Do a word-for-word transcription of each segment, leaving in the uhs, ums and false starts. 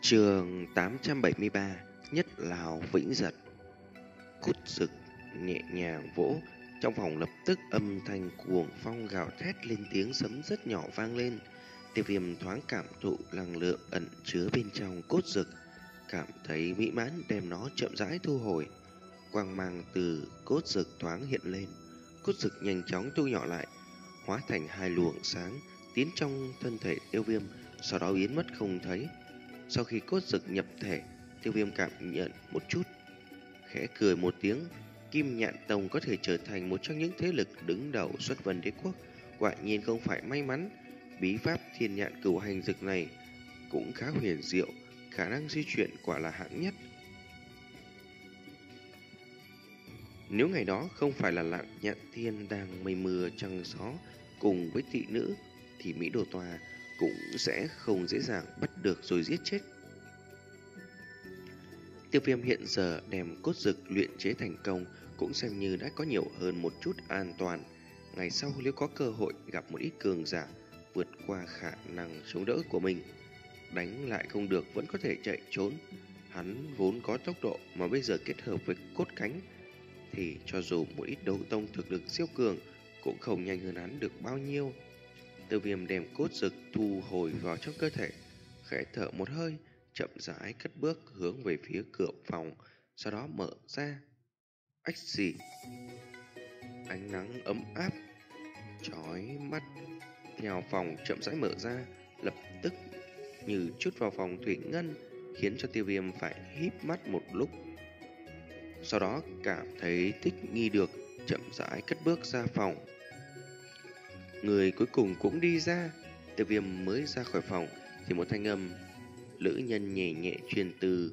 Chương tám trăm bảy mươi ba. Nhất Lào Vĩnh Giật. Cốt Dực nhẹ nhàng vỗ, trong phòng lập tức âm thanh cuồng phong gào thét lên, tiếng sấm rất nhỏ vang lên. Tiêu Viêm thoáng cảm thụ năng lượng ẩn chứa bên trong cốt dực, cảm thấy mỹ mãn, đem nó chậm rãi thu hồi. Quang mang từ cốt dực thoáng hiện lên, cốt dực nhanh chóng thu nhỏ lại, hóa thành hai luồng sáng tiến trong thân thể Tiêu Viêm, sau đó biến mất không thấy. Sau khi cốt dực nhập thể, Tiêu Viêm cảm nhận một chút, khẽ cười một tiếng. Kim Nhạn Tông có thể trở thành một trong những thế lực đứng đầu xuất vân đế quốc, quả nhiên không phải may mắn. Bí pháp thiên nhạn cửu hành dực này cũng khá huyền diệu, khả năng di chuyển quả là hạng nhất. Nếu ngày đó không phải là Lạng Nhạn Thiên đang mây mưa trăng gió cùng với thị nữ, thì Mỹ Đồ Tòa cũng sẽ không dễ dàng bắt được rồi giết chết. Tiêu Viêm hiện giờ đem cốt dực luyện chế thành công, cũng xem như đã có nhiều hơn một chút an toàn. Ngày sau nếu có cơ hội gặp một ít cường giả vượt qua khả năng chống đỡ của mình, đánh lại không được vẫn có thể chạy trốn. Hắn vốn có tốc độ, mà bây giờ kết hợp với cốt cánh thì cho dù một ít đấu tông thực lực siêu cường cũng không nhanh hơn hắn được bao nhiêu. Tiêu Viêm đem cốt dực thu hồi vào trong cơ thể, khẽ thở một hơi, chậm rãi cất bước hướng về phía cửa phòng, sau đó mở ra. Ách xì, ánh nắng ấm áp chói mắt theo phòng chậm rãi mở ra, lập tức như chút vào phòng thủy ngân, khiến cho Tiêu Viêm phải híp mắt một lúc. Sau đó cảm thấy thích nghi được, chậm rãi cất bước ra phòng. Người cuối cùng cũng đi ra. Tiêu Viêm mới ra khỏi phòng thì một thanh âm lữ nhân nhẹ nhẹ truyền từ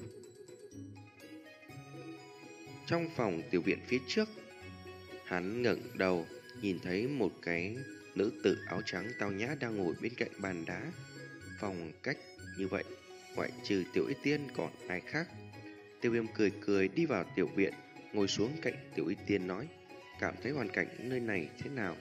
trong phòng tiểu viện phía trước. Hắn ngẩng đầu nhìn thấy một cái nữ tử áo trắng tao nhã đang ngồi bên cạnh bàn đá. Phòng cách như vậy, ngoại trừ Tiểu Y Tiên còn ai khác. Tiêu Viêm cười cười đi vào tiểu viện, ngồi xuống cạnh Tiểu Y Tiên nói: cảm thấy hoàn cảnh nơi này thế nào?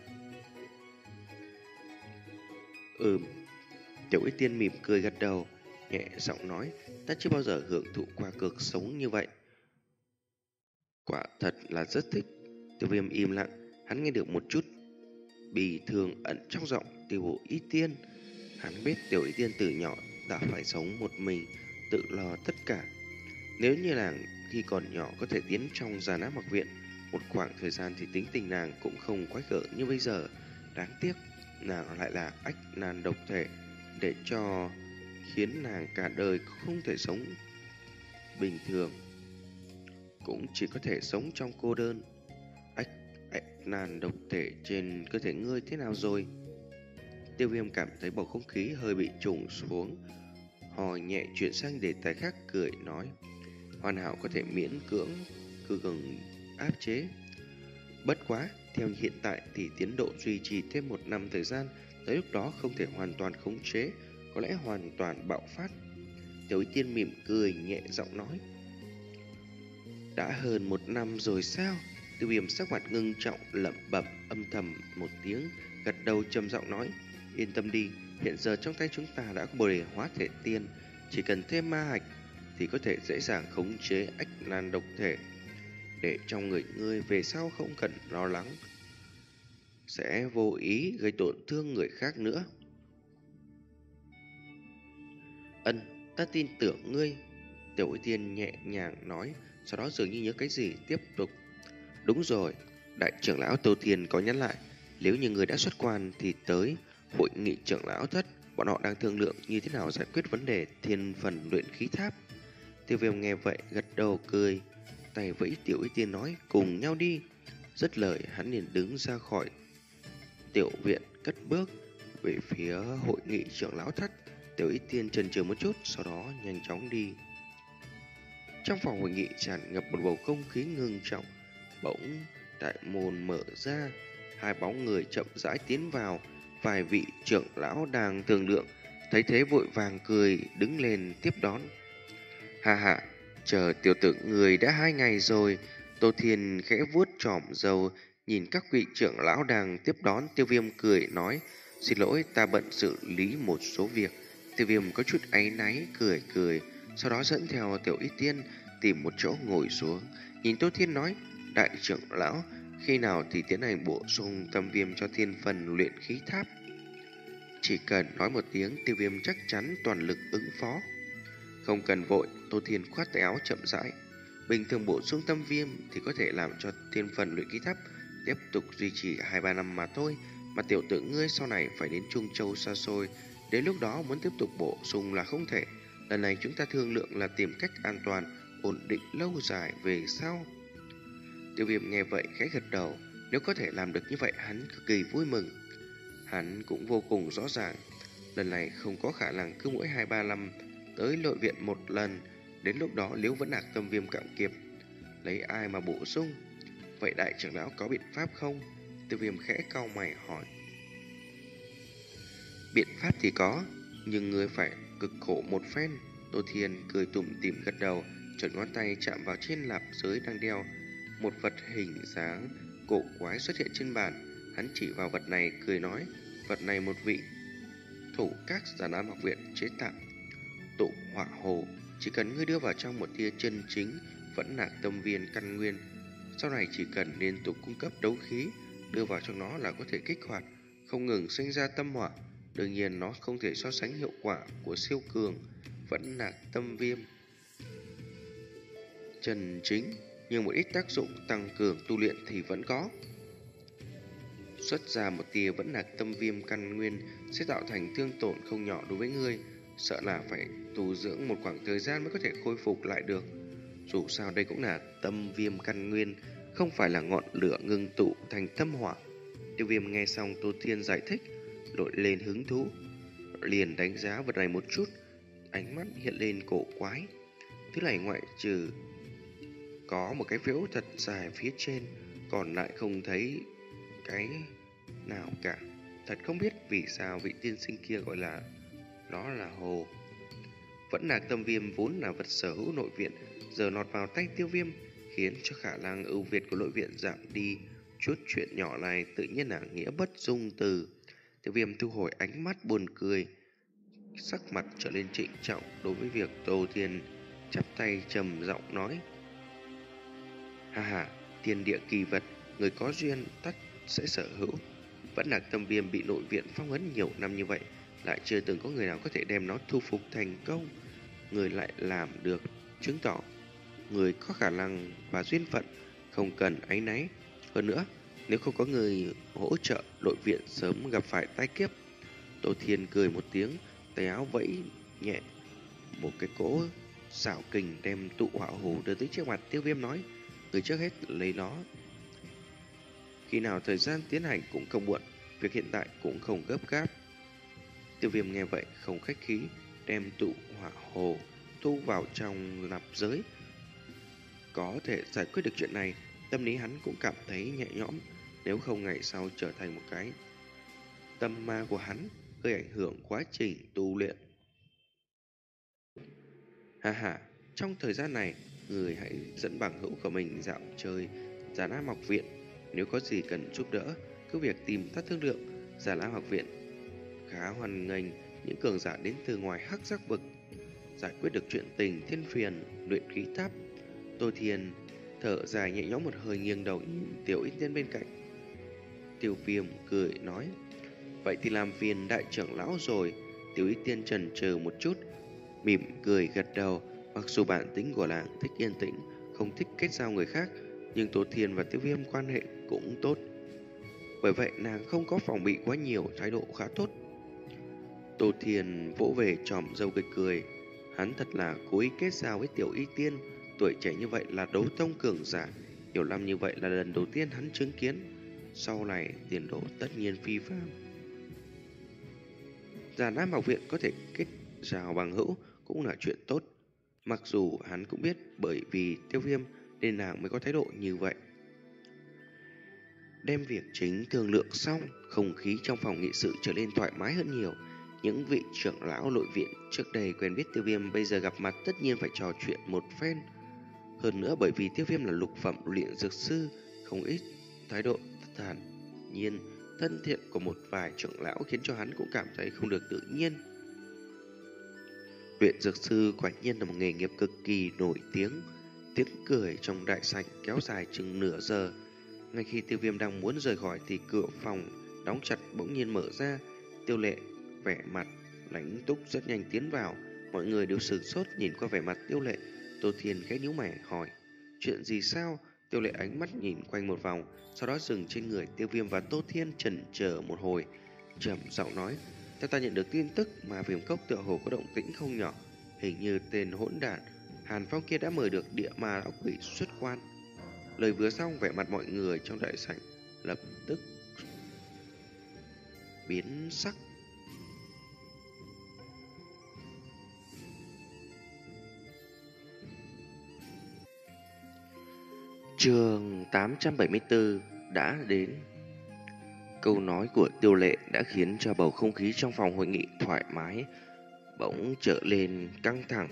Ừm. Tiểu Y Tiên mỉm cười gật đầu, nhẹ giọng nói: ta chưa bao giờ hưởng thụ qua cuộc sống như vậy, quả thật là rất thích. Tiêu Viêm im lặng, hắn nghe được một chút bì thường ẩn trong giọng Tiểu Y Tiên. Hắn biết Tiểu Y Tiên từ nhỏ đã phải sống một mình, tự lo tất cả. Nếu như nàng khi còn nhỏ có thể tiến trong Già Ná Mặc Viện một khoảng thời gian thì tính tình nàng cũng không quái gở như bây giờ. Đáng tiếc nàng lại là ách nan độc thể, để cho khiến nàng cả đời không thể sống bình thường, cũng chỉ có thể sống trong cô đơn. Ách, ách nan độc thể trên cơ thể ngươi thế nào rồi? Tiêu Viêm cảm thấy bầu không khí hơi bị trùng xuống, hò nhẹ chuyển sang đề tài khác, cười nói: hoàn hảo có thể miễn cưỡng cư gừng áp chế. Bất quá, theo hiện tại thì tiến độ duy trì thêm một năm thời gian, tới lúc đó không thể hoàn toàn khống chế, có lẽ hoàn toàn bạo phát. Tiểu Y Tiên mỉm cười nhẹ giọng nói: đã hơn một năm rồi sao? Tiêu Viêm sắc mặt ngưng trọng lẩm bẩm âm thầm một tiếng, gật đầu trầm giọng nói: yên tâm đi, hiện giờ trong tay chúng ta đã có Bồ Đề Hóa Thể Tiên, chỉ cần thêm ma hạch thì có thể dễ dàng khống chế ách nan độc thể, để trong người ngươi về sau không cần lo lắng sẽ vô ý gây tổn thương người khác nữa. Ân, ta tin tưởng ngươi. Tiểu Y Tiên nhẹ nhàng nói, sau đó dường như nhớ cái gì tiếp tục: đúng rồi, đại trưởng lão Tô Thiên có nhắn lại, nếu như người đã xuất quan thì tới hội nghị trưởng lão thất, bọn họ đang thương lượng như thế nào giải quyết vấn đề thiên phần luyện khí tháp. Tiêu Viêm nghe vậy gật đầu cười, tay vẫy Tiểu Y Tiên nói: cùng nhau đi. Dứt lời hắn liền đứng ra khỏi tiểu viện, cất bước về phía hội nghị trưởng lão thất. Tiểu Y Tiên chần chừ một chút, sau đó nhanh chóng đi. Trong phòng hội nghị tràn ngập một bầu không khí ngưng trọng. Bỗng đại môn mở ra, hai bóng người chậm rãi tiến vào. Vài vị trưởng lão đang thương lượng, thấy thế vội vàng cười đứng lên tiếp đón. Hà hà, chờ tiểu tử người đã hai ngày rồi. Tô Thiên khẽ vuốt chòm râu, nhìn các vị trưởng lão đang tiếp đón. Tiêu Viêm cười nói: xin lỗi, ta bận xử lý một số việc. Tiêu Viêm có chút áy náy cười cười, sau đó dẫn theo Tiểu Y Tiên tìm một chỗ ngồi xuống, nhìn Tô Thiên nói: đại trưởng lão, khi nào thì tiến hành bổ sung tâm viêm cho thiên phần luyện khí tháp? Chỉ cần nói một tiếng, Tiêu Viêm chắc chắn toàn lực ứng phó. Không cần vội, Tô Thiên khoát tay áo chậm rãi. Bình thường bổ sung tâm viêm thì có thể làm cho thiên phần luyện khí tháp tiếp tục duy trì hai ba năm mà thôi, mà tiểu tử ngươi sau này phải đến Trung Châu xa xôi, đến lúc đó muốn tiếp tục bổ sung là không thể. Lần này chúng ta thương lượng là tìm cách an toàn, ổn định lâu dài về sau. Tiêu Viêm nghe vậy khẽ gật đầu, nếu có thể làm được như vậy hắn cực kỳ vui mừng. Hắn cũng vô cùng rõ ràng, lần này không có khả năng cứ mỗi hai ba năm tới nội viện một lần, đến lúc đó nếu vẫn nạc tâm viêm cạn kiệt, lấy ai mà bổ sung? Vậy đại trưởng lão có biện pháp không? Tiêu Viêm khẽ cau mày hỏi. Biện pháp thì có, nhưng ngươi phải cực khổ một phen. Tô Thiên cười tủm tỉm gật đầu, chợt ngón tay chạm vào trên lạp giới đang đeo. Một vật hình dáng cổ quái xuất hiện trên bàn. Hắn chỉ vào vật này cười nói: vật này một vị thủ các Già Nam học viện chế tạo, tụ hỏa hồ. Chỉ cần ngươi đưa vào trong một tia chân chính vẫn nạc tâm viên căn nguyên, sau này chỉ cần liên tục cung cấp đấu khí đưa vào trong nó là có thể kích hoạt, không ngừng sinh ra tâm hỏa. Đương nhiên nó không thể so sánh hiệu quả của siêu cường vẫn nạc tâm viêm chân chính, nhưng một ít tác dụng tăng cường tu luyện thì vẫn có. Xuất ra một tia vẫn nạc tâm viêm căn nguyên sẽ tạo thành thương tổn không nhỏ đối với ngươi, sợ là phải tu dưỡng một khoảng thời gian mới có thể khôi phục lại được. Dù sao đây cũng là tâm viêm căn nguyên, không phải là ngọn lửa ngưng tụ thành tâm hỏa. Tiêu Viêm nghe xong Tô Thiên giải thích, nổi lên hứng thú, liền đánh giá vật này một chút, ánh mắt hiện lên cổ quái. Thứ này ngoại trừ có một cái phễu thật dài phía trên, còn lại không thấy cái nào cả. Thật không biết vì sao vị tiên sinh kia gọi là nó là hồ. Vẫn nạc tâm viêm vốn là vật sở hữu nội viện, giờ nọt vào tay Tiêu Viêm khiến cho khả năng ưu việt của nội viện giảm đi. Chút chuyện nhỏ này tự nhiên là nghĩa bất dung từ. Tiêu Viêm thu hồi ánh mắt buồn cười, sắc mặt trở lên trịnh trọng đối với việc Tô Thiên, chắp tay trầm giọng nói: ha ha, thiên địa kỳ vật, người có duyên tất sẽ sở hữu. Vẫn nạc tâm viêm bị nội viện phong ấn nhiều năm như vậy, lại chưa từng có người nào có thể đem nó thu phục thành công. Người lại làm được, chứng tỏ người có khả năng và duyên phận, không cần áy náy. Hơn nữa, nếu không có người hỗ trợ, nội viện sớm gặp phải tai kiếp. Tô Thiên cười một tiếng, tay áo vẫy nhẹ, một cái cỗ xảo kình đem tụ hỏa hồ đưa tới trước mặt Tiêu Viêm nói: người trước hết lấy nó, khi nào thời gian tiến hành cũng không muộn, việc hiện tại cũng không gấp gáp. Tiêu Viêm nghe vậy không khách khí, đem tụ hỏa hồ thu vào trong nạp giới. Có thể giải quyết được chuyện này, tâm lý hắn cũng cảm thấy nhẹ nhõm. Nếu không ngày sau trở thành một cái tâm ma của hắn, gây ảnh hưởng quá trình tu luyện. Ha ha, trong thời gian này, người hãy dẫn bằng hữu của mình dạo chơi Già Nam học viện. Nếu có gì cần giúp đỡ, cứ việc tìm ta thương lượng. Già Nam học viện khá hoan nghênh những cường giả đến từ ngoài hắc giác vực, giải quyết được chuyện tình thiên phiền luyện khí tháp. Tô Thiên thở dài nhẹ nhõm một hơi, nghiêng đầu nhìn Tiểu Y Tiên bên cạnh. Tiêu Viêm cười nói: vậy thì làm phiền đại trưởng lão rồi. Tiểu Y Tiên chần chừ một chút, mỉm cười gật đầu. Mặc dù bản tính của nàng thích yên tĩnh, không thích kết giao người khác, nhưng Tô Thiên và Tiêu Viêm quan hệ cũng tốt, bởi vậy nàng không có phòng bị quá nhiều, thái độ khá tốt. Tô Thiên vỗ về tròm râu cười cười, hắn thật là cố ý kết giao với Tiểu Y Tiên. Tuổi trẻ như vậy là đấu tông cường giả, nhiều năm như vậy là lần đầu tiên hắn chứng kiến, sau này tiền đồ tất nhiên phi phàm. Già Nam học viện có thể kết giao bằng hữu cũng là chuyện tốt, mặc dù hắn cũng biết bởi vì Tiêu Viêm nên nàng mới có thái độ như vậy. Đem việc chính thương lượng xong, không khí trong phòng nghị sự trở nên thoải mái hơn nhiều. Những vị trưởng lão nội viện trước đây quen biết Tiêu Viêm bây giờ gặp mặt tất nhiên phải trò chuyện một phen. Hơn nữa bởi vì Tiêu Viêm là lục phẩm luyện dược sư, không ít thái độ thản nhiên, thân thiện của một vài trưởng lão khiến cho hắn cũng cảm thấy không được tự nhiên. Luyện dược sư quả nhiên là một nghề nghiệp cực kỳ nổi tiếng. Tiếng cười trong đại sảnh kéo dài chừng nửa giờ. Ngay khi Tiêu Viêm đang muốn rời khỏi thì cửa phòng đóng chặt bỗng nhiên mở ra. Tiêu Lệ vẻ mặt lãnh túc rất nhanh tiến vào. Mọi người đều sửng sốt nhìn qua vẻ mặt Tiêu Lệ. Tô Thiên khẽ nhíu mày hỏi: chuyện gì sao? Tiêu Lệ ánh mắt nhìn quanh một vòng, sau đó dừng trên người Tiêu Viêm và Tô Thiên, chần chờ một hồi, trầm giọng nói: theo ta nhận được tin tức mà Viêm Cốc tựa hồ có động tĩnh không nhỏ. Hình như tên hỗn đản Hàn Phong kia đã mời được địa ma lão quỷ xuất quan. Lời vừa xong, vẻ mặt mọi người trong đại sảnh lập tức biến sắc. Chương tám trăm bảy mươi tư đã đến. Câu nói của Tiêu Lệ đã khiến cho bầu không khí trong phòng hội nghị thoải mái bỗng trở lên căng thẳng.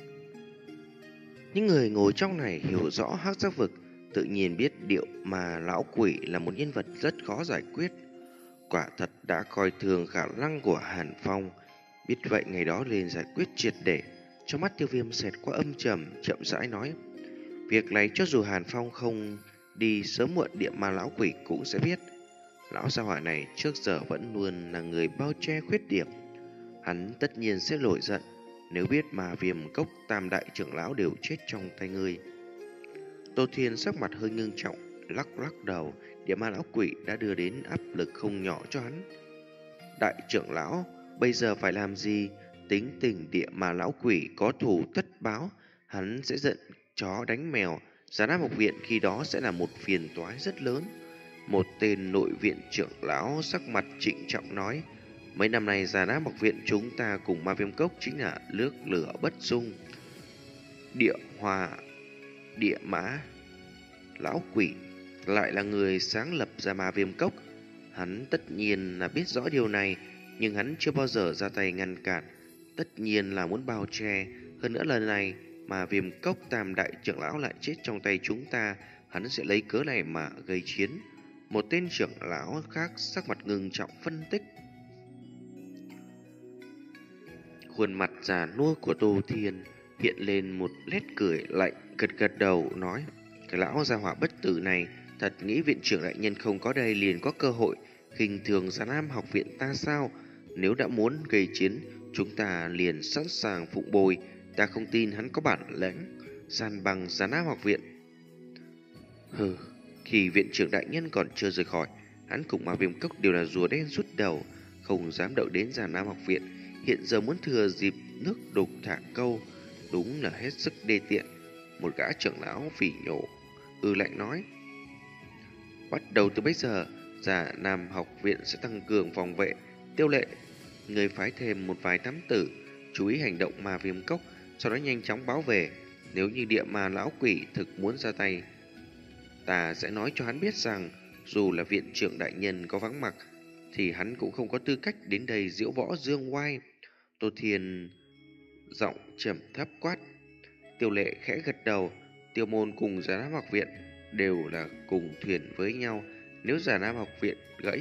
Những người ngồi trong này hiểu rõ hắc giác vực, tự nhiên biết điệu mà lão quỷ là một nhân vật rất khó giải quyết. Quả thật đã coi thường khả năng của Hàn Phong. Biết vậy ngày đó liền giải quyết triệt để. Trong mắt Tiêu Viêm xẹt qua âm trầm, chậm rãi nói: việc này cho dù Hàn Phong không đi, sớm muộn địa ma lão quỷ cũng sẽ biết. Lão gia hỏa này trước giờ vẫn luôn là người bao che khuyết điểm. Hắn tất nhiên sẽ nổi giận nếu biết mà Viêm Cốc tam đại trưởng lão đều chết trong tay ngươi. Tô Thiên sắc mặt hơi ngưng trọng, lắc lắc đầu. Địa ma lão quỷ đã đưa đến áp lực không nhỏ cho hắn. Đại trưởng lão bây giờ phải làm gì? Tính tình địa ma lão quỷ có thù tất báo, hắn sẽ giận chó đánh mèo. Già Nam học viện khi đó sẽ là một phiền toái rất lớn. Một tên nội viện trưởng lão sắc mặt trịnh trọng nói: mấy năm nay Già Nam học viện chúng ta cùng Ma Viêm Cốc chính là nước lửa bất dung. Địa hòa địa mã lão quỷ lại là người sáng lập ra Ma Viêm Cốc. Hắn tất nhiên là biết rõ điều này, nhưng hắn chưa bao giờ ra tay ngăn cản, tất nhiên là muốn bao che. Hơn nữa lần này mà Viêm Cốc tam đại trưởng lão lại chết trong tay chúng ta, hắn sẽ lấy cớ này mà gây chiến. Một tên trưởng lão khác sắc mặt ngưng trọng phân tích. Khuôn mặt già nua của Tô Thiên hiện lên một nét cười lạnh, gật gật đầu nói: cái lão gia hỏa bất tử này thật nghĩ viện trưởng đại nhân không có đây liền có cơ hội khinh thường Già Nam học viện ta sao? Nếu đã muốn gây chiến, chúng ta liền sẵn sàng phụng bồi. Ta không tin hắn có bản lĩnh san bằng Già Nam học viện. Hừ, khi viện trưởng đại nhân còn chưa rời khỏi, hắn cùng Ma Viêm Cốc đều là rùa đen rút đầu, không dám đậu đến Già Nam học viện. Hiện giờ muốn thừa dịp nước đục thả câu, đúng là hết sức đê tiện. Một gã trưởng lão phỉ nhổ, ư lạnh nói: bắt đầu từ bây giờ, Già Nam học viện sẽ tăng cường phòng vệ. Tiêu Lệ, người phái thêm một vài thám tử chú ý hành động Ma Viêm Cốc, sau đó nhanh chóng báo về. Nếu như địa ma lão quỷ thực muốn ra tay, ta sẽ nói cho hắn biết rằng dù là viện trưởng đại nhân có vắng mặt thì hắn cũng không có tư cách đến đây diễu võ dương oai. Tô Thiên giọng trầm thấp quát. Tiêu Lệ khẽ gật đầu. Tiêu môn cùng Già Nam học viện đều là cùng thuyền với nhau. Nếu Già Nam học viện gãy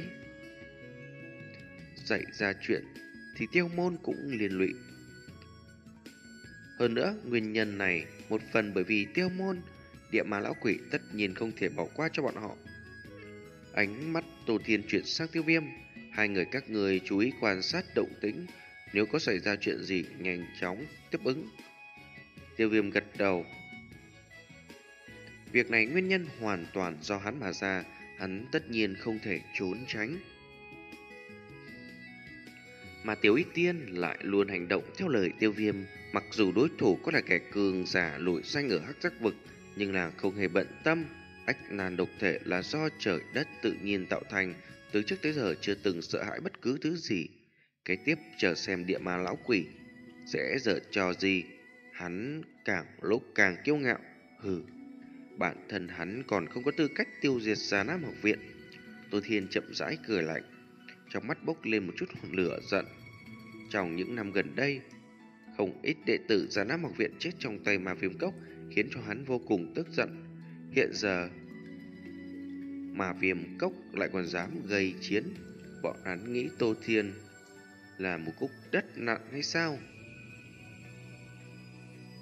xảy ra chuyện thì Tiêu môn cũng liên lụy. Hơn nữa, nguyên nhân này một phần bởi vì Tiêu môn, địa ma lão quỷ tất nhiên không thể bỏ qua cho bọn họ. Ánh mắt Tô Thiên chuyển sang Tiêu Viêm. Hai người các người chú ý quan sát động tĩnh, nếu có xảy ra chuyện gì nhanh chóng tiếp ứng. Tiêu Viêm gật đầu. Việc này nguyên nhân hoàn toàn do hắn mà ra, hắn tất nhiên không thể trốn tránh. Mà Tiểu Y Tiên lại luôn hành động theo lời Tiêu Viêm. Mặc dù đối thủ có là kẻ cường giả nổi danh ở hắc giác vực, nhưng là không hề bận tâm. Ách nan độc thể là do trời đất tự nhiên tạo thành, từ trước tới giờ chưa từng sợ hãi bất cứ thứ gì. Kế tiếp chờ xem địa ma lão quỷ sẽ dở trò gì. Hắn càng lúc càng kiêu ngạo. Hừ, bản thân hắn còn không có tư cách tiêu diệt Già Nam học viện. Tô Thiên chậm rãi cười lạnh, trong mắt bốc lên một chút lửa giận. Trong những năm gần đây, không ít đệ tử Già Nam học viện chết trong tay Ma Viêm Cốc, khiến cho hắn vô cùng tức giận. Hiện giờ Ma Viêm Cốc lại còn dám gây chiến, bọn hắn nghĩ Tô Thiên là một cục đất nặng hay sao?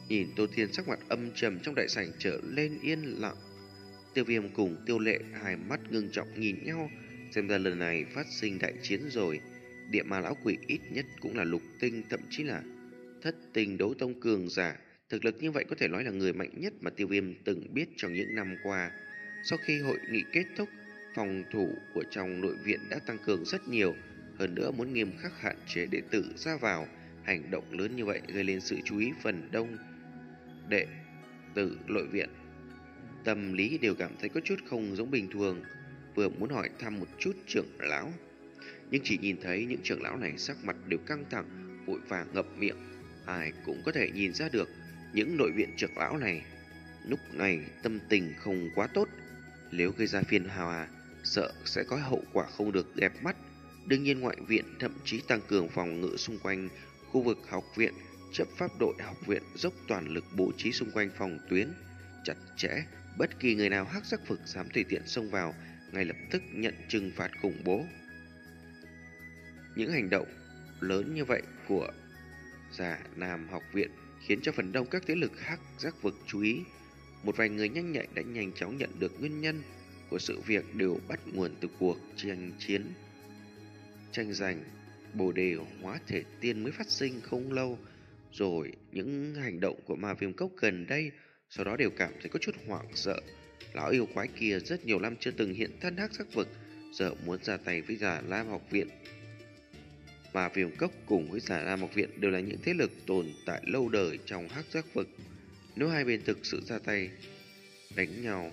Nhìn Tô Thiên sắc mặt âm trầm trong đại sảnh trở lên yên lặng. Tiêu Viêm cùng Tiêu Lệ hai mắt ngưng trọng nhìn nhau, xem ra lần này phát sinh đại chiến rồi. Địa Ma lão quỷ ít nhất cũng là lục tinh, thậm chí là thất tinh đấu tông cường giả. Thực lực như vậy có thể nói là người mạnh nhất mà Tiêu Viêm từng biết trong những năm qua. Sau khi hội nghị kết thúc, phòng thủ của trong nội viện đã tăng cường rất nhiều, hơn nữa muốn nghiêm khắc hạn chế đệ tử ra vào. Hành động lớn như vậy gây lên sự chú ý phần đông đệ tử nội viện. Tâm lý đều cảm thấy có chút không giống bình thường, vừa muốn hỏi thăm một chút trưởng lão, nhưng chỉ nhìn thấy những trưởng lão này sắc mặt đều căng thẳng, vội vàng ngậm miệng. Ai cũng có thể nhìn ra được những nội viện trưởng lão này lúc này tâm tình không quá tốt. Nếu gây ra phiền hà, sợ sẽ có hậu quả không được đẹp mắt. Đương nhiên ngoại viện thậm chí tăng cường phòng ngự xung quanh khu vực học viện. Chấp pháp đội học viện dốc toàn lực bố trí xung quanh phòng tuyến chặt chẽ, bất kỳ người nào hắc sắc vực dám tùy tiện xông vào ngay lập tức nhận trừng phạt khủng bố. Những hành động lớn như vậy của Giả Nam học viện khiến cho phần đông các thế lực hắc giác vực chú ý. Một vài người nhanh nhạy đã nhanh chóng nhận được nguyên nhân của sự việc, đều bắt nguồn từ cuộc tranh chiến tranh giành Bồ Đề hóa thể tiên mới phát sinh không lâu. Rồi những hành động của Ma Viêm Cốc gần đây, sau đó đều cảm thấy có chút hoảng sợ. Lão yêu quái kia rất nhiều năm chưa từng hiện thân hắc sắc vực, giờ muốn ra tay với Giả Lam học viện. Ma Viêm Cốc cùng với Giả Lam học viện đều là những thế lực tồn tại lâu đời trong hắc sắc vực. Nếu hai bên thực sự ra tay đánh nhau,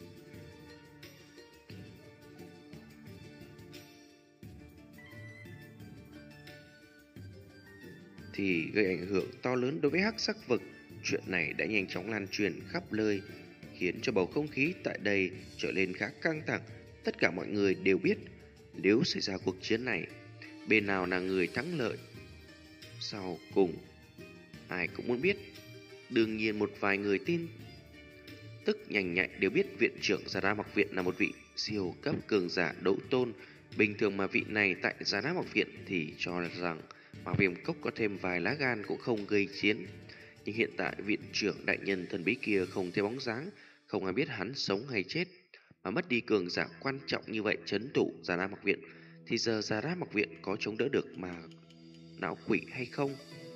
thì gây ảnh hưởng to lớn đối với hắc sắc vực. Chuyện này đã nhanh chóng lan truyền khắp nơi, khiến cho bầu không khí tại đây trở nên khá căng thẳng. Tất cả mọi người đều biết, nếu xảy ra cuộc chiến này, bên nào là người thắng lợi sau cùng, ai cũng muốn biết. Đương nhiên một vài người tin tức nhanh nhạy đều biết viện trưởng Giả Nam học viện là một vị siêu cấp cường giả đấu tôn. Bình thường mà vị này tại Giả Nam học viện thì cho rằng Ma Viêm Cốc có thêm vài lá gan cũng không gây chiến. Nhưng hiện tại viện trưởng đại nhân thần bí kia không thấy bóng dáng, không ai biết hắn sống hay chết. Mà mất đi cường giả quan trọng như vậy trấn thủ Giả Nam học viện, thì giờ Giả Nam học viện có chống đỡ được mà não quỷ hay không?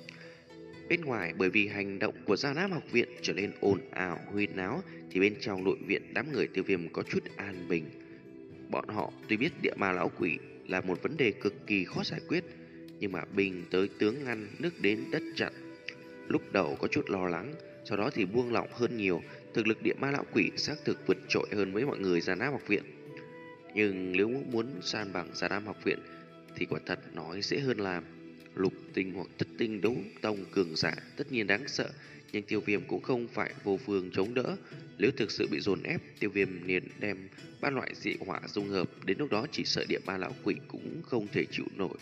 Bên ngoài bởi vì hành động của Giả Nam học viện trở nên ồn ào huyên náo, thì bên trong nội viện đám người Tiêu Viêm có chút an bình. Bọn họ tuy biết địa ma lão quỷ là một vấn đề cực kỳ khó giải quyết, nhưng mà binh tới tướng ngăn, nước đến đất chặn. Lúc đầu có chút lo lắng, sau đó thì buông lỏng hơn nhiều. Thực lực địa ma lão quỷ xác thực vượt trội hơn với mọi người Giả Nam học viện, nhưng nếu muốn san bằng Giả Nam học viện thì quả thật nói dễ hơn làm. Lục tinh hoặc thất tinh đấu tông cường giả tất nhiên đáng sợ, nhưng Tiêu Viêm cũng không phải vô phương chống đỡ. Nếu thực sự bị dồn ép, Tiêu Viêm liền đem ba loại dị hỏa dung hợp, đến lúc đó chỉ sợ địa ma lão quỷ cũng không thể chịu nổi.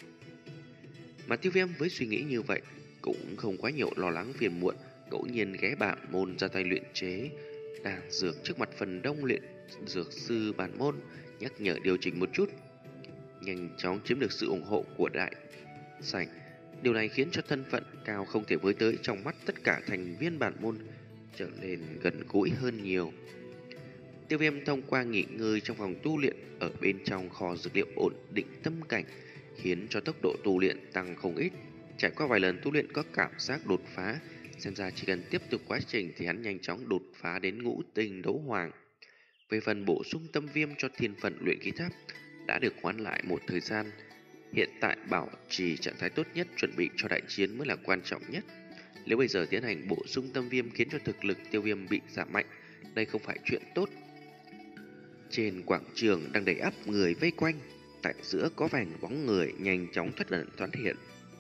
Mà Tiêu Viêm với suy nghĩ như vậy cũng không quá nhiều lo lắng phiền muộn, ngẫu nhiên ghé bản môn ra tay luyện chế đan dược trước mặt phần đông luyện dược sư bản môn, nhắc nhở điều chỉnh một chút, nhanh chóng chiếm được sự ủng hộ của đại sảnh. Điều này khiến cho thân phận cao không thể với tới trong mắt tất cả thành viên bản môn trở nên gần gũi hơn nhiều. Tiêu Viêm thông qua nghỉ ngơi trong phòng tu luyện ở bên trong kho dược liệu ổn định tâm cảnh, khiến cho tốc độ tu luyện tăng không ít. Trải qua vài lần tu luyện có cảm giác đột phá, xem ra chỉ cần tiếp tục quá trình thì hắn nhanh chóng đột phá đến ngũ tinh đấu hoàng. Về phần bổ sung tâm viêm cho thiên phận luyện khí tháp đã được hoãn lại một thời gian. Hiện tại bảo trì trạng thái tốt nhất, chuẩn bị cho đại chiến mới là quan trọng nhất. Nếu bây giờ tiến hành bổ sung tâm viêm khiến cho thực lực Tiêu Viêm bị giảm mạnh, đây không phải chuyện tốt. Trên quảng trường đang đầy ắp người vây quanh, tại giữa có vài bóng người nhanh chóng thoát ẩn thoát hiện.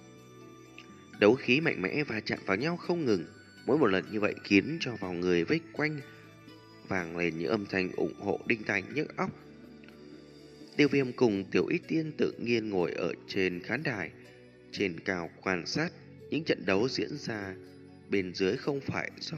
Đấu khí mạnh mẽ và chạm vào nhau không ngừng, mỗi một lần như vậy khiến cho vào người vây quanh vang lên những âm thanh ủng hộ đinh tai nhức óc. Tiêu Viêm cùng Tiểu Y Tiên tự nhiên ngồi ở trên khán đài trên cao quan sát những trận đấu diễn ra bên dưới, không phải do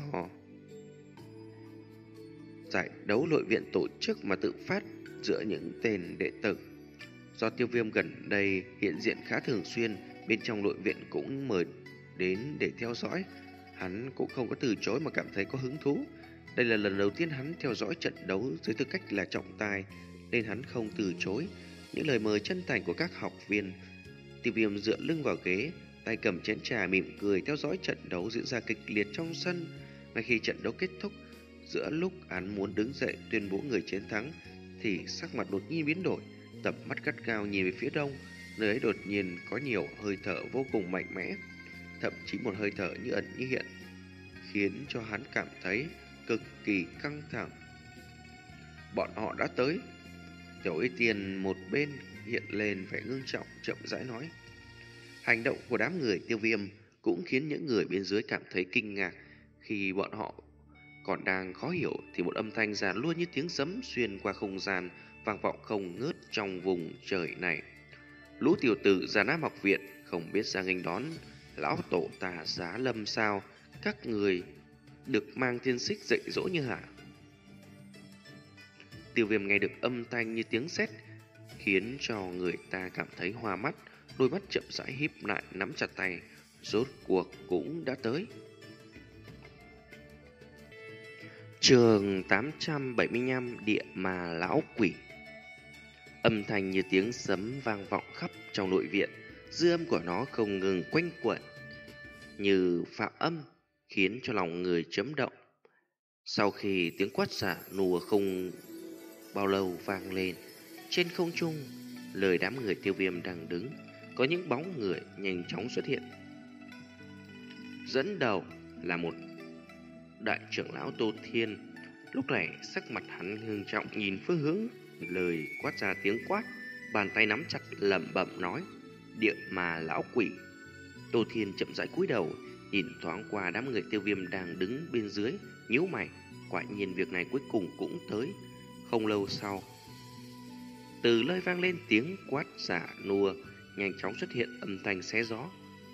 giải đấu nội viện tổ chức mà tự phát giữa những tên đệ tử. Do Tiêu Viêm gần đây hiện diện khá thường xuyên, bên trong nội viện cũng mời đến để theo dõi. hắn cũng không có từ chối mà cảm thấy có hứng thú. Đây là lần đầu tiên hắn theo dõi trận đấu dưới tư cách là trọng tài, nên hắn không từ chối những lời mời chân thành của các học viên. Tiêu Viêm dựa lưng vào ghế, tay cầm chén trà mỉm cười theo dõi trận đấu diễn ra kịch liệt trong sân. Ngay khi trận đấu kết thúc, giữa lúc hắn muốn đứng dậy tuyên bố người chiến thắng, thì sắc mặt đột nhiên biến đổi, tầm mắt gắt gao nhìn về phía đông, nơi ấy đột nhiên có nhiều hơi thở vô cùng mạnh mẽ, thậm chí một hơi thở như ẩn như hiện, khiến cho hắn cảm thấy cực kỳ căng thẳng. Bọn họ đã tới. Tiểu Y Tiên một bên hiện lên vẻ ngưng trọng, chậm rãi nói. Hành động của đám người Tiêu Viêm cũng khiến những người bên dưới cảm thấy kinh ngạc. Khi bọn họ còn đang khó hiểu thì một âm thanh giàn luôn như tiếng sấm xuyên qua không gian, vang vọng không ngớt trong vùng trời này. Lũ tiểu tử Già Nam học viện không biết ra nghênh đón lão tổ tà Giá Lâm sao? Các người được mang thiên xích dạy dỗ như hả? Tiêu Viêm nghe được âm thanh như tiếng sét, khiến cho người ta cảm thấy hoa mắt, đôi mắt chậm rãi híp lại, nắm chặt tay. Rốt cuộc cũng đã tới. Chương tám trăm bảy mươi lăm, Địa Ma Lão Quỷ. Âm thanh như tiếng sấm vang vọng khắp trong nội viện, dư âm của nó không ngừng quanh quẩn như phạm âm, khiến cho lòng người chấn động. Sau khi tiếng quát xả nùa không bao lâu vang lên, trên không trung, lời đám người Tiêu Viêm đang đứng, có những bóng người nhanh chóng xuất hiện. Dẫn đầu là một đại trưởng lão Tô Thiên. Lúc này sắc mặt hắn nghiêm trọng, nhìn phương hướng lời quát ra tiếng quát, bàn tay nắm chặt lẩm bẩm nói: Địa Ma Lão Quỷ. Tô Thiên chậm rãi cúi đầu, nhìn thoáng qua đám người Tiêu Viêm đang đứng bên dưới, nhíu mày. Quả nhiên việc này cuối cùng cũng tới. Không lâu sau, từ nơi vang lên tiếng quát giả nua, nhanh chóng xuất hiện âm thanh xé gió.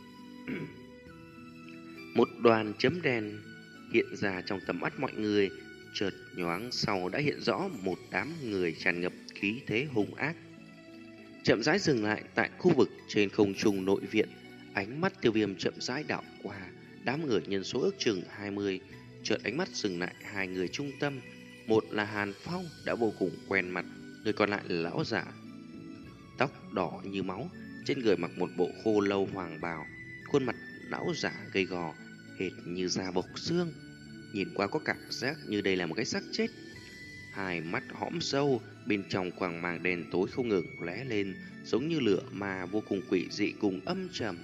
Một đoàn chấm đen hiện ra trong tầm mắt mọi người, chợt nhoáng sau đã hiện rõ một đám người tràn ngập khí thế hung ác. Chậm rãi dừng lại tại khu vực trên không trung nội viện, ánh mắt Tiêu Viêm chậm rãi đảo qua đám người nhân số ước chừng hai mươi, chợt ánh mắt dừng lại hai người trung tâm. Một là Hàn Phong đã vô cùng quen mặt, người còn lại là lão giả, tóc đỏ như máu, trên người mặc một bộ khô lâu hoàng bào, khuôn mặt lão giả gầy gò, hệt như da bọc xương, nhìn qua có cảm giác như đây là một cái xác chết. Hai mắt hõm sâu, bên trong quầng màng đen tối không ngừng lóe lên, giống như lửa ma vô cùng quỷ dị cùng âm trầm.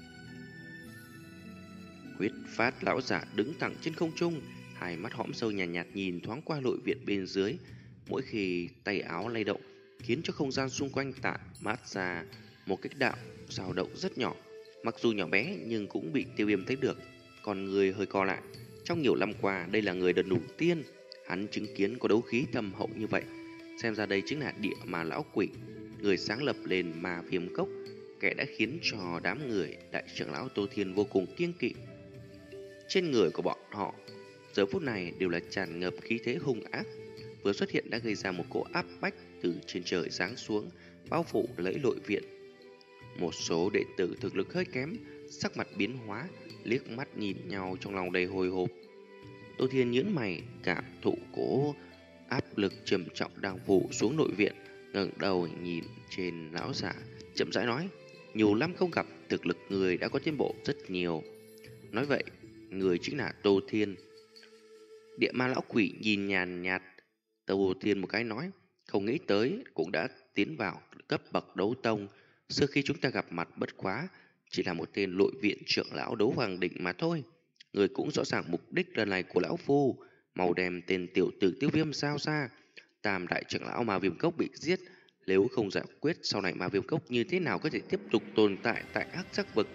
Huyết Phát lão giả đứng thẳng trên không trung, hai mắt hõm sâu nhàn nhạt, nhạt nhìn thoáng qua nội viện bên dưới. Mỗi khi tay áo lay động, khiến cho không gian xung quanh tản mát ra một cái đạo dao động rất nhỏ. Mặc dù nhỏ bé nhưng cũng bị Tiêu Viêm thấy được. Còn người hơi co lại. Trong nhiều năm qua, đây là người lần đầu tiên hắn chứng kiến có đấu khí thâm hậu như vậy. Xem ra đây chính là Địa Ma Lão Quỷ, người sáng lập lên Ma Viêm Cốc, kẻ đã khiến cho đám người đại trưởng lão Tô Thiên vô cùng kiêng kỵ. Trên người của bọn họ giờ phút này đều là tràn ngập khí thế hung ác, vừa xuất hiện đã gây ra một cỗ áp bách từ trên trời giáng xuống, bao phủ lấy nội viện. Một số đệ tử thực lực hơi kém, sắc mặt biến hóa, liếc mắt nhìn nhau trong lòng đầy hồi hộp. Tô Thiên nhướng mày, cảm thụ cỗ áp lực trầm trọng đang phủ xuống nội viện, ngẩng đầu nhìn trên lão giả, chậm rãi nói: nhiều năm không gặp, thực lực người đã có tiến bộ rất nhiều. Nói vậy, người chính là Tô Thiên. Địa Ma Lão Quỷ nhìn nhàn nhạt Tô Thiên một cái nói: không nghĩ tới cũng đã tiến vào cấp bậc đấu tông. Sau khi chúng ta gặp mặt bất quá chỉ là một tên nội viện trưởng lão đấu hoàng đỉnh mà thôi. Người cũng rõ ràng mục đích lần này của lão phu, mau đem tên tiểu tử Tiêu Viêm sao ra. Tam đại trưởng lão Ma Viêm Cốc bị giết, nếu không giải quyết, sau này Ma Viêm Cốc như thế nào có thể tiếp tục tồn tại tại Hắc Sắc Vực?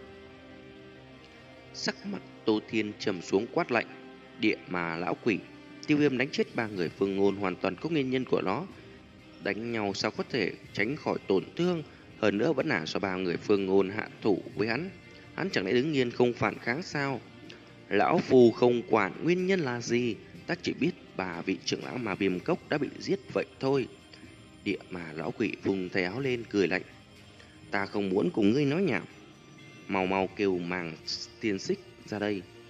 Sắc mặt Tô Thiên trầm xuống quát lạnh: Địa Ma Lão Quỷ. Tiêu Viêm đánh chết ba người Phương Ngôn hoàn toàn có nguyên nhân của nó. Đánh nhau sao có thể tránh khỏi tổn thương, hơn nữa vẫn là do ba người Phương Ngôn hạ thủ với hắn. Hắn chẳng lẽ đứng yên không phản kháng sao? Lão phù không quản nguyên nhân là gì, ta chỉ biết ba vị trưởng lão Ma Viêm Cốc đã bị giết vậy thôi. Địa Ma Lão Quỷ vùng tay áo lên cười lạnh: ta không muốn cùng ngươi nói nhảm, mau mau kêu màng tiên xích ra đây.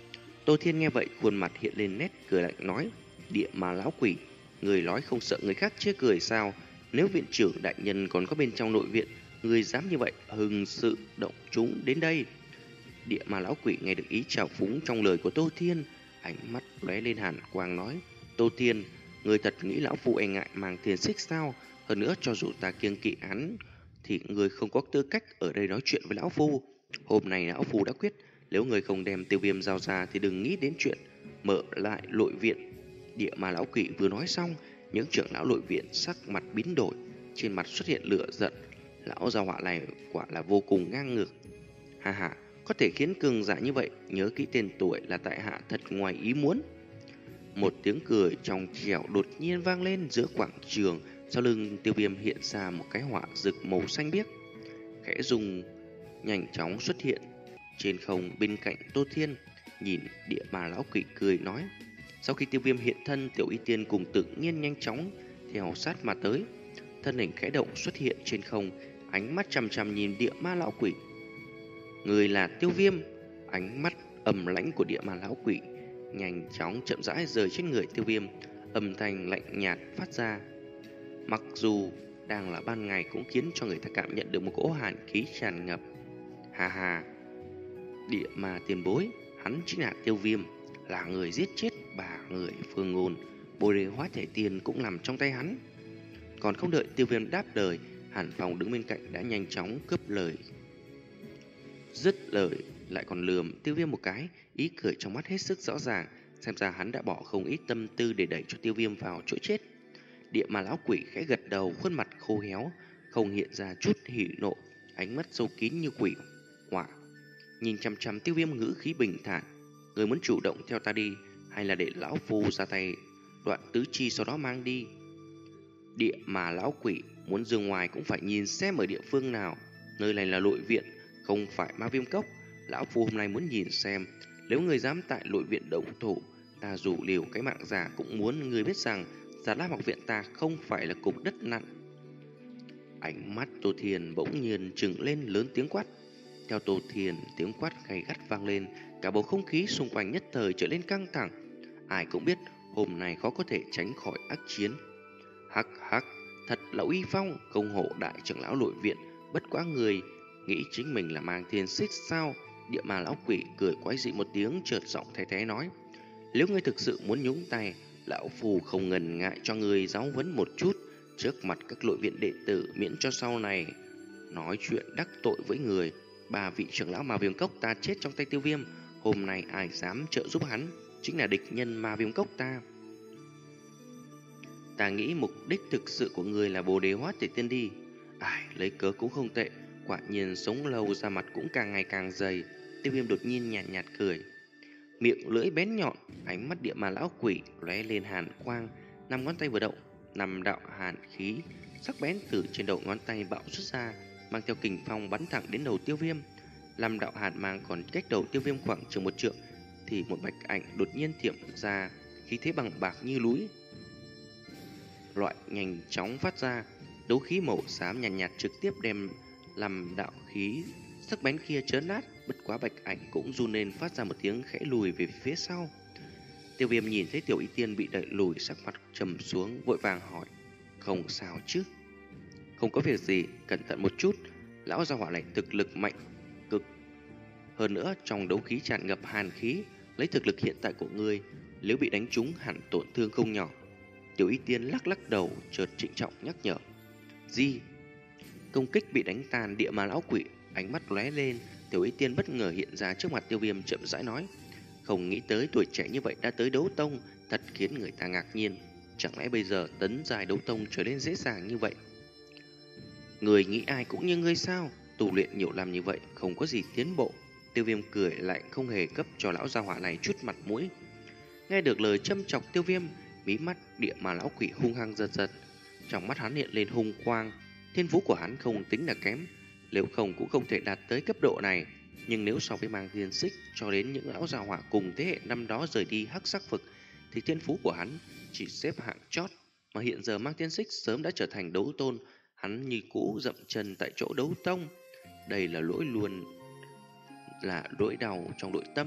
Tô Thiên nghe vậy, khuôn mặt hiện lên nét cười lạnh nói: Địa Ma lão quỷ, người nói không sợ người khác chê cười sao? Nếu viện trưởng đại nhân còn có bên trong nội viện, người dám như vậy hừng sự động chúng đến đây. Địa Ma lão quỷ nghe được ý trào phúng trong lời của Tô Thiên, ánh mắt lóe lên hàn quang nói: Tô Thiên, người thật nghĩ lão phu e ngại mang tiền xích sao? Hơn nữa, cho dù ta kiêng kỵ hắn thì người không có tư cách ở đây nói chuyện với lão phu. Hôm nay lão phu đã quyết, nếu người không đem Tiêu Viêm giao ra thì đừng nghĩ đến chuyện mở lại nội viện. Địa Ma lão quỷ vừa nói xong, những trưởng lão nội viện sắc mặt biến đổi, trên mặt xuất hiện lửa giận. Lão gia họa này quả là vô cùng ngang ngược. Ha ha, có thể khiến cường giả như vậy nhớ kỹ tên tuổi là tại hạ thật ngoài ý muốn. Một tiếng cười trong trẻo đột nhiên vang lên giữa quảng trường. Sau lưng Tiêu Viêm hiện ra một cái họa rực màu xanh biếc, khẽ rung nhanh chóng xuất hiện trên không bên cạnh Tô Thiên. Nhìn Địa Ma lão quỷ cười nói: Sau khi Tiêu Viêm hiện thân, Tiểu Y Tiên cùng tự nhiên nhanh chóng theo sát mà tới. Thân hình khẽ động xuất hiện trên không, ánh mắt chằm chằm nhìn Địa Ma lão quỷ. Người là Tiêu Viêm. Ánh mắt ầm lãnh của Địa Ma lão quỷ nhanh chóng chậm rãi rời trên người Tiêu Viêm, âm thanh lạnh nhạt phát ra. Mặc dù đang là ban ngày cũng khiến cho người ta cảm nhận được một cỗ hàn khí tràn ngập. Hà hà, Địa Ma tiền bối, hắn chính là Tiêu Viêm, là người giết chết ba người Phương Ngôn, Bồ Đề Hóa Thể Tiền cũng nằm trong tay hắn. Còn không đợi Tiêu Viêm đáp lời, Hàn Phong đứng bên cạnh đã nhanh chóng cướp lời. Dứt lời lại còn lườm Tiêu Viêm một cái, ý cười trong mắt hết sức rõ ràng, xem ra hắn đã bỏ không ít tâm tư để đẩy cho Tiêu Viêm vào chỗ chết. Địa Ma lão quỷ khẽ gật đầu, khuôn mặt khô héo, không hiện ra chút hỉ nộ, ánh mắt sâu kín như quỷ hỏa, nhìn chằm chằm Tiêu Viêm, ngữ khí bình thản: Người muốn chủ động theo ta đi, hay là để lão phu ra tay đoạn tứ chi sau đó mang đi? Địa Ma lão quỷ, muốn ra ngoài cũng phải nhìn xem ở địa phương nào. Nơi này là nội viện, không phải Ma Viêm Cốc. Lão phu hôm nay muốn nhìn xem, nếu người dám tại nội viện động thủ, ta dù liều cái mạng già cũng muốn người biết rằng Già Lam học viện ta không phải là cục đất nặng. Ánh mắt Tô Thiên bỗng nhiên trừng lên, lớn tiếng quát. Theo Tô Thiên, tiếng quát gay gắt vang lên, cả bầu không khí xung quanh nhất thời trở nên căng thẳng. Ai cũng biết hôm nay khó có thể tránh khỏi ác chiến. Hắc hắc, thật là uy phong, công hộ đại trưởng lão nội viện, bất quá người nghĩ chính mình là mang thiên xích sao? Địa Ma lão quỷ cười quái dị một tiếng, chợt giọng thay thế nói: Nếu ngươi thực sự muốn nhúng tay, lão phù không ngần ngại cho ngươi giáo huấn một chút trước mặt các nội viện đệ tử, miễn cho sau này nói chuyện đắc tội với người. Ba vị trưởng lão Ma Viêm Cốc ta chết trong tay Tiêu Viêm, hôm nay ai dám trợ giúp hắn chính là địch nhân Ma Viêm Cốc ta. Ta nghĩ mục đích thực sự của người là Bồ Đề Hóa Thể Tiên đi. Ai, lấy cớ cũng không tệ, quả nhiên sống lâu da mặt cũng càng ngày càng dày. Tiêu Viêm đột nhiên nhạt nhạt cười, miệng lưỡi bén nhọn, ánh mắt Địa Ma lão quỷ lóe lên hàn quang, năm ngón tay vừa động, năm đạo hàn khí sắc bén từ trên đầu ngón tay bạo xuất ra, mang theo kình phong bắn thẳng đến đầu Tiêu Viêm. Năm đạo hàn mang còn cách đầu Tiêu Viêm khoảng chừng một trượng, thì một bạch ảnh đột nhiên thiểm ra, khí thế bằng bạc như núi loại nhanh chóng phát ra, đấu khí màu xám nhàn nhạt, nhạt trực tiếp đem làm đạo khí sắc bén kia chấn nát. Bất quá bạch ảnh cũng run lên, phát ra một tiếng khẽ lùi về phía sau. Tiêu Viêm nhìn thấy Tiểu Y Tiên bị đẩy lùi, sắc mặt trầm xuống, vội vàng hỏi: Không sao chứ? Không có việc gì, cẩn thận một chút. Lão gia hỏa này thực lực mạnh cực, hơn nữa trong đấu khí tràn ngập hàn khí, lấy thực lực hiện tại của ngươi, nếu bị đánh trúng hẳn tổn thương không nhỏ. Tiểu Y Tiên lắc lắc đầu, chợt trịnh trọng nhắc nhở: Gì? Công kích bị đánh tan. Địa Ma lão quỷ ánh mắt lóe lên, Tiểu Y Tiên bất ngờ hiện ra trước mặt Tiêu Viêm, chậm rãi nói: Không nghĩ tới tuổi trẻ như vậy đã tới đấu tông, thật khiến người ta ngạc nhiên. Chẳng lẽ bây giờ tấn giai đấu tông trở nên dễ dàng như vậy? Người nghĩ ai cũng như ngươi sao? Tu luyện nhiều năm như vậy không có gì tiến bộ. Tiêu Viêm cười lạnh, không hề cấp cho lão gia hỏa này chút mặt mũi. Nghe được lời châm chọc Tiêu Viêm, mí mắt Địa Ma lão quỷ hung hăng giật giật, trong mắt hắn hiện lên hung quang. Thiên phú của hắn không tính là kém, nếu không cũng không thể đạt tới cấp độ này. Nhưng nếu so với mang thiên xích cho đến những lão gia hỏa cùng thế hệ năm đó rời đi hắc sắc vực, thì thiên phú của hắn chỉ xếp hạng chót. Mà hiện giờ mang thiên xích sớm đã trở thành đấu tôn, hắn như cũ dậm chân tại chỗ đấu tông. Đây là lỗi luôn là nỗi đau trong nội tâm.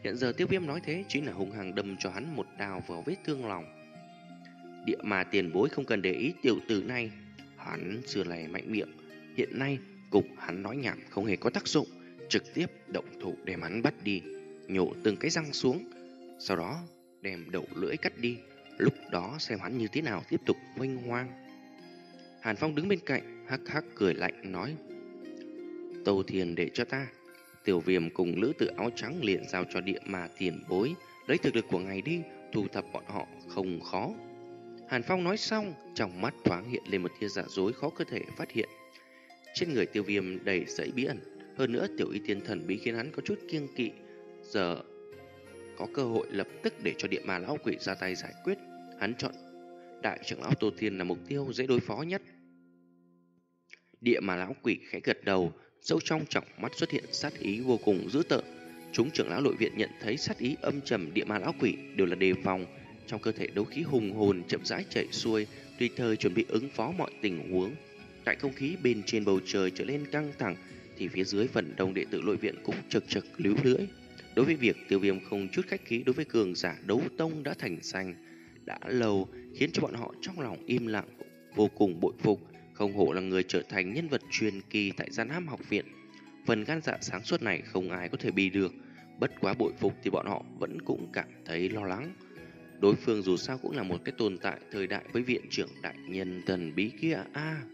Hiện giờ Tiêu Viêm nói thế chính là hung hăng đâm cho hắn một đao vào vết thương lòng. Địa mà tiền bối không cần để ý tiểu tử này. Hắn xưa này mạnh miệng, hiện nay cục hắn nói nhảm không hề có tác dụng, trực tiếp động thủ đem hắn bắt đi, nhổ từng cái răng xuống, sau đó đem đầu lưỡi cắt đi, lúc đó xem hắn như thế nào tiếp tục vinh hoang. Hàn Phong đứng bên cạnh hắc hắc cười lạnh nói: Tâu Thiền để cho ta. Tiểu Viêm cùng lữ tử áo trắng liền giao cho địa mà tiền bối, lấy thực lực của ngài đi, thu thập bọn họ không khó. Hàn Phong nói xong, trong mắt thoáng hiện lên một tia giả dối khó có thể phát hiện. Trên người Tiêu Viêm đầy dẫy bí ẩn, hơn nữa tiểu y tiên thần bí khiến hắn có chút kiêng kỵ. Giờ có cơ hội lập tức để cho địa ma lão quỷ ra tay giải quyết, hắn chọn đại trưởng lão Tô Thiên là mục tiêu dễ đối phó nhất. Địa ma lão quỷ khẽ gật đầu, sâu trong tròng mắt xuất hiện sát ý vô cùng dữ tợn. Chúng trưởng lão nội viện nhận thấy sát ý âm trầm địa ma lão quỷ đều là đề phòng, trong cơ thể đấu khí hùng hồn chậm rãi chảy xuôi, tùy thời chuẩn bị ứng phó mọi tình huống. Tại không khí bên trên bầu trời trở lên căng thẳng, thì phía dưới phần đông đệ tử nội viện cũng chực chực líu lưỡi. Đối với việc Tiêu Viêm không chút khách khí đối với cường giả đấu tông đã thành danh đã lâu, khiến cho bọn họ trong lòng im lặng, vô cùng bội phục. Không hổ là người trở thành nhân vật truyền kỳ tại Gian Hám học viện, phần gan dạ sáng suốt này không ai có thể bì được. Bất quá bội phục thì bọn họ vẫn cũng cảm thấy lo lắng. Đối phương dù sao cũng là một cái tồn tại thời đại với viện trưởng đại nhân thần bí kia a. À.